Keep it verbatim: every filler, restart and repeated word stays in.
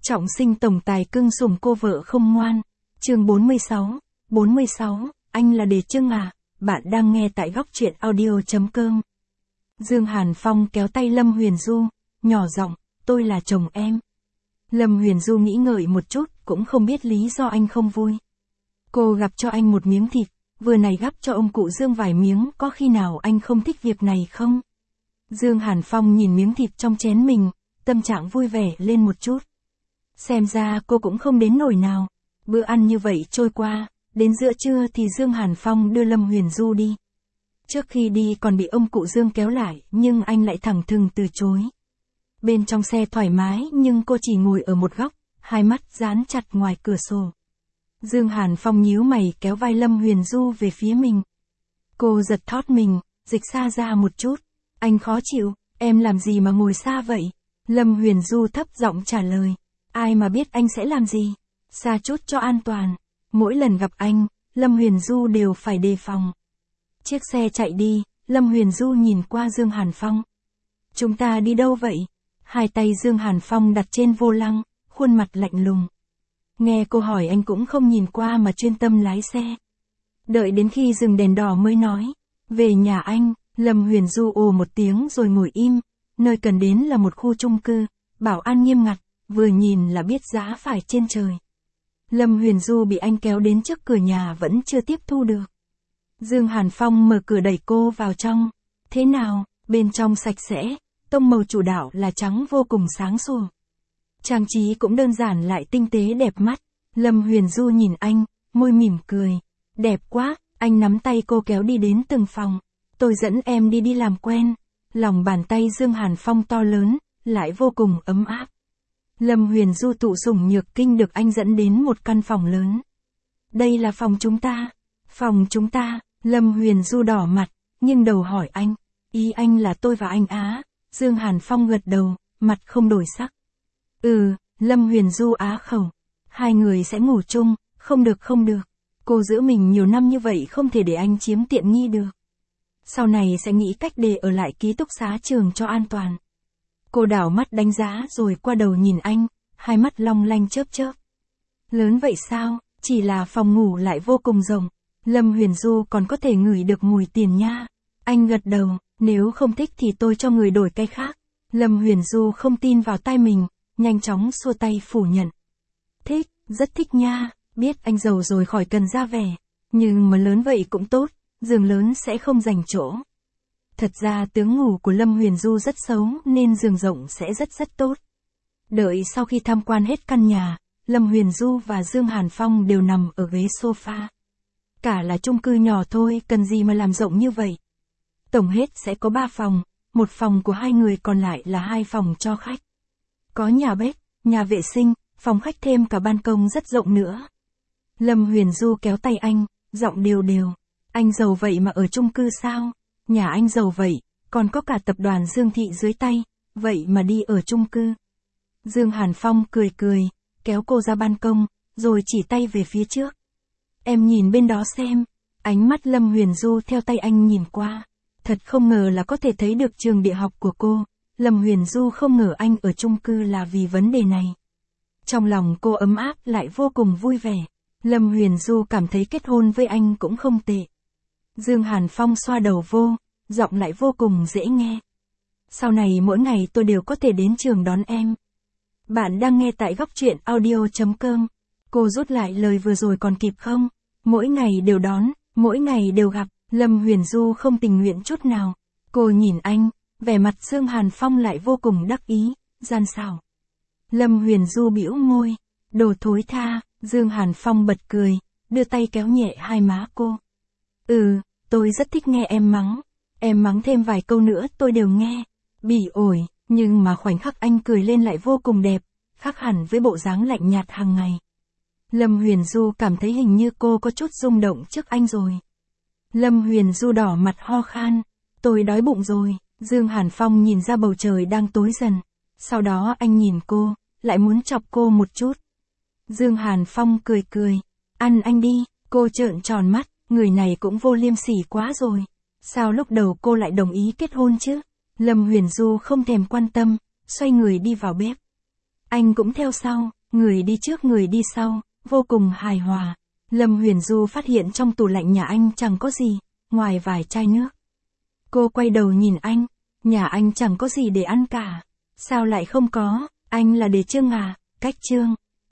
Trọng sinh tổng tài cưng sủng cô vợ không ngoan. Chương bốn mươi sáu. bốn mươi sáu, anh là Đề Trưng à? Bạn đang nghe tại góc truyện audio.com. Dương Hàn Phong kéo tay Lâm Huyền Du, nhỏ giọng, tôi là chồng em. Lâm Huyền Du nghĩ ngợi một chút, cũng không biết lý do anh không vui. Cô gắp cho anh một miếng thịt, vừa này gắp cho ông cụ Dương vài miếng, có khi nào anh không thích việc này không? Dương Hàn Phong nhìn miếng thịt trong chén mình, tâm trạng vui vẻ lên một chút. Xem ra cô cũng không đến nỗi nào. Bữa ăn như vậy trôi qua, đến giữa trưa thì Dương Hàn Phong đưa Lâm Huyền Du đi. Trước khi đi còn bị ông cụ Dương kéo lại, nhưng anh lại thẳng thừng từ chối. Bên trong xe thoải mái nhưng cô chỉ ngồi ở một góc, hai mắt dán chặt ngoài cửa sổ. Dương Hàn Phong nhíu mày kéo vai Lâm Huyền Du về phía mình. Cô giật thót mình, dịch xa ra một chút. Anh khó chịu, em làm gì mà ngồi xa vậy? Lâm Huyền Du thấp giọng trả lời. Ai mà biết anh sẽ làm gì? Xa chút cho an toàn. Mỗi lần gặp anh, Lâm Huyền Du đều phải đề phòng. Chiếc xe chạy đi, Lâm Huyền Du nhìn qua Dương Hàn Phong. Chúng ta đi đâu vậy? Hai tay Dương Hàn Phong đặt trên vô lăng, khuôn mặt lạnh lùng. Nghe cô hỏi anh cũng không nhìn qua mà chuyên tâm lái xe. Đợi đến khi dừng đèn đỏ mới nói. Về nhà anh. Lâm Huyền Du ồ một tiếng rồi ngồi im. Nơi cần đến là một khu chung cư, bảo an nghiêm ngặt, vừa nhìn là biết giá phải trên trời. Lâm Huyền Du bị anh kéo đến trước cửa nhà vẫn chưa tiếp thu được. Dương Hàn Phong mở cửa đẩy cô vào trong. Thế nào? Bên trong sạch sẽ, tông màu chủ đạo là trắng vô cùng sáng sủa. Trang trí cũng đơn giản lại tinh tế đẹp mắt. Lâm Huyền Du nhìn anh, môi mỉm cười. Đẹp quá, anh nắm tay cô kéo đi đến từng phòng. Tôi dẫn em đi đi làm quen. Lòng bàn tay Dương Hàn Phong to lớn, lại vô cùng ấm áp. Lâm Huyền Du tụ sủng nhược kinh được anh dẫn đến một căn phòng lớn. Đây là phòng chúng ta. Phòng chúng ta. Lâm Huyền Du đỏ mặt, nhưng đầu hỏi anh. Ý anh là tôi và anh á? Dương Hàn Phong gật đầu, mặt không đổi sắc. Ừ, Lâm Huyền Du á khẩu. Hai người sẽ ngủ chung, không được không được. Cô giữ mình nhiều năm như vậy không thể để anh chiếm tiện nghi được. Sau này sẽ nghĩ cách để ở lại ký túc xá trường cho an toàn. Cô đảo mắt đánh giá rồi qua đầu nhìn anh, hai mắt long lanh chớp chớp. Lớn vậy sao? Chỉ là phòng ngủ lại vô cùng rộng. Lâm Huyền Du còn có thể ngửi được mùi tiền nha. Anh gật đầu, nếu không thích thì tôi cho người đổi cái khác. Lâm Huyền Du không tin vào tai mình, nhanh chóng xua tay phủ nhận. Thích, rất thích nha, biết anh giàu rồi khỏi cần ra vẻ. Nhưng mà lớn vậy cũng tốt, giường lớn sẽ không dành chỗ. Thật ra tướng ngủ của Lâm Huyền Du rất xấu nên giường rộng sẽ rất rất tốt. Đợi sau khi tham quan hết căn nhà, Lâm Huyền Du và Dương Hàn Phong đều nằm ở ghế sofa. Cả là chung cư nhỏ thôi, cần gì mà làm rộng như vậy. Tổng hết sẽ có ba phòng, một phòng của hai người còn lại là hai phòng cho khách. Có nhà bếp, nhà vệ sinh, phòng khách thêm cả ban công rất rộng nữa. Lâm Huyền Du kéo tay anh, giọng đều đều. Anh giàu vậy mà ở chung cư sao? Nhà anh giàu vậy, còn có cả tập đoàn Dương Thị dưới tay, vậy mà đi ở chung cư. Dương Hàn Phong cười cười, kéo cô ra ban công, rồi chỉ tay về phía trước. Em nhìn bên đó xem. Ánh mắt Lâm Huyền Du theo tay anh nhìn qua. Thật không ngờ là có thể thấy được trường địa học của cô. Lâm Huyền Du không ngờ anh ở chung cư là vì vấn đề này. Trong lòng cô ấm áp lại vô cùng vui vẻ. Lâm Huyền Du cảm thấy kết hôn với anh cũng không tệ. Dương Hàn Phong xoa đầu vô, giọng lại vô cùng dễ nghe. Sau này mỗi ngày tôi đều có thể đến trường đón em. Bạn đang nghe tại góc truyện audio.com. Cô rút lại lời vừa rồi còn kịp không? Mỗi ngày đều đón, mỗi ngày đều gặp. Lâm Huyền Du không tình nguyện chút nào. Cô nhìn anh, vẻ mặt Dương Hàn Phong lại vô cùng đắc ý, gian xảo. Lâm Huyền Du bĩu môi. Đồ thối tha. Dương Hàn Phong bật cười, đưa tay kéo nhẹ hai má cô. Ừ, tôi rất thích nghe em mắng. Em mắng thêm vài câu nữa tôi đều nghe. Bỉ ổi, nhưng mà khoảnh khắc anh cười lên lại vô cùng đẹp, khác hẳn với bộ dáng lạnh nhạt hàng ngày. Lâm Huyền Du cảm thấy hình như cô có chút rung động trước anh rồi. Lâm Huyền Du đỏ mặt ho khan. Tôi đói bụng rồi. Dương Hàn Phong nhìn ra bầu trời đang tối dần. Sau đó anh nhìn cô, lại muốn chọc cô một chút. Dương Hàn Phong cười cười. Ăn anh đi. Cô trợn tròn mắt, người này cũng vô liêm sỉ quá rồi. Sao lúc đầu cô lại đồng ý kết hôn chứ? Lâm Huyền Du không thèm quan tâm, xoay người đi vào bếp. Anh cũng theo sau, người đi trước người đi sau, vô cùng hài hòa. Lâm Huyền Du phát hiện trong tủ lạnh nhà anh chẳng có gì, ngoài vài chai nước. Cô quay đầu nhìn anh, nhà anh chẳng có gì để ăn cả. Sao lại không có, anh là đề trương à, cách trương.